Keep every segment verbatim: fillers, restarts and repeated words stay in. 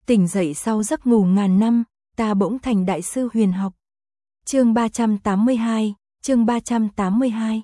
Tỉnh dậy sau giấc ngủ ngàn năm, ta bỗng thành đại sư huyền học. Chương ba trăm tám mươi hai, chương ba trăm tám mươi hai.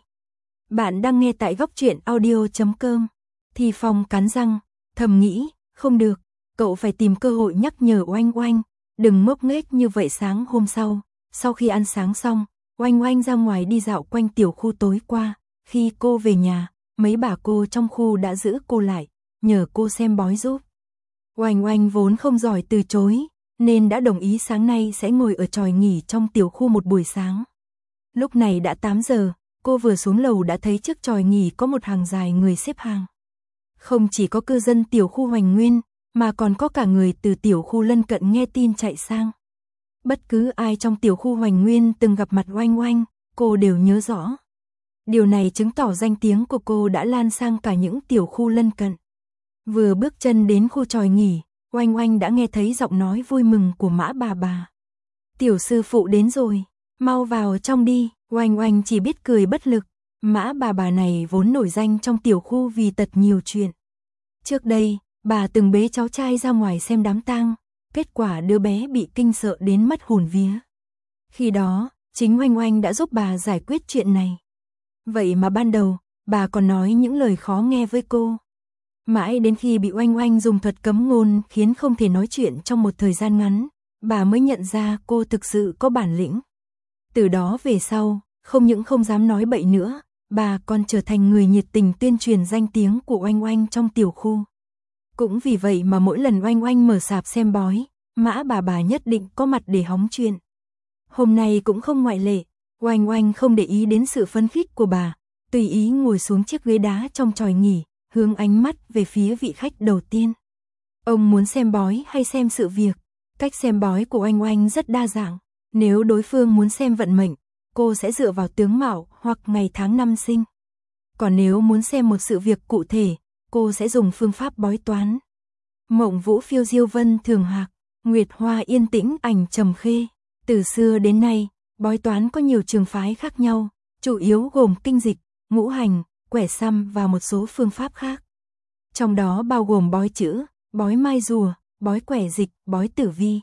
Bạn đang nghe tại góc truyện audio chấm com. Thi Phong cắn răng, thầm nghĩ, không được, cậu phải tìm cơ hội nhắc nhở Oanh Oanh, đừng ngốc nghếch như vậy. Sáng hôm sau, sau khi ăn sáng xong, Oanh Oanh ra ngoài đi dạo quanh tiểu khu. Tối qua, khi cô về nhà, mấy bà cô trong khu đã giữ cô lại, nhờ cô xem bói giúp. Oanh Oanh vốn không giỏi từ chối, nên đã đồng ý sáng nay sẽ ngồi ở chòi nghỉ trong tiểu khu một buổi sáng. Lúc này đã tám giờ, cô vừa xuống lầu đã thấy trước chòi nghỉ có một hàng dài người xếp hàng. Không chỉ có cư dân tiểu khu Hoành Nguyên, mà còn có cả người từ tiểu khu lân cận nghe tin chạy sang. Bất cứ ai trong tiểu khu Hoành Nguyên từng gặp mặt Oanh Oanh, cô đều nhớ rõ. Điều này chứng tỏ danh tiếng của cô đã lan sang cả những tiểu khu lân cận. Vừa bước chân đến khu chòi nghỉ, Oanh Oanh đã nghe thấy giọng nói vui mừng của Mã bà bà. Tiểu sư phụ đến rồi, mau vào trong đi. Oanh Oanh chỉ biết cười bất lực. Mã bà bà này vốn nổi danh trong tiểu khu vì tật nhiều chuyện. Trước đây, bà từng bế cháu trai ra ngoài xem đám tang, kết quả đứa bé bị kinh sợ đến mất hồn vía. Khi đó, chính Oanh Oanh đã giúp bà giải quyết chuyện này. Vậy mà ban đầu, bà còn nói những lời khó nghe với cô. Mãi đến khi bị Oanh Oanh dùng thuật cấm ngôn khiến không thể nói chuyện trong một thời gian ngắn, bà mới nhận ra cô thực sự có bản lĩnh. Từ đó về sau, không những không dám nói bậy nữa, bà còn trở thành người nhiệt tình tuyên truyền danh tiếng của Oanh Oanh trong tiểu khu. Cũng vì vậy mà mỗi lần Oanh Oanh mở sạp xem bói, Mã bà bà nhất định có mặt để hóng chuyện. Hôm nay cũng không ngoại lệ, Oanh Oanh không để ý đến sự phấn khích của bà, tùy ý ngồi xuống chiếc ghế đá trong chòi nghỉ, hướng ánh mắt về phía vị khách đầu tiên. Ông muốn xem bói hay xem sự việc? Cách xem bói của Oanh Oanh rất đa dạng. Nếu đối phương muốn xem vận mệnh, cô sẽ dựa vào tướng mạo hoặc ngày tháng năm sinh. Còn nếu muốn xem một sự việc cụ thể, cô sẽ dùng phương pháp bói toán. Mộng vũ phiêu diêu vân thường hạc, nguyệt hoa yên tĩnh ảnh trầm khê. Từ xưa đến nay, bói toán có nhiều trường phái khác nhau, chủ yếu gồm kinh dịch, ngũ hành, quẻ săm và một số phương pháp khác. Trong đó bao gồm bói chữ, bói mai rùa, bói quẻ dịch, bói tử vi.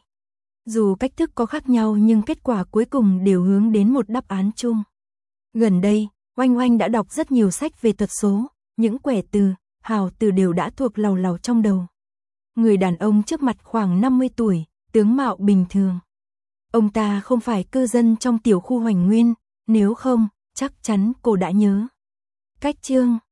Dù cách thức có khác nhau nhưng kết quả cuối cùng đều hướng đến một đáp án chung. Gần đây, Oanh Oanh đã đọc rất nhiều sách về thuật số, những quẻ từ, hào từ đều đã thuộc lầu lầu trong đầu. Người đàn ông trước mặt khoảng năm mươi tuổi, tướng mạo bình thường. Ông ta không phải cư dân trong tiểu khu Hoành Nguyên, nếu không, chắc chắn cô đã nhớ. Cách chương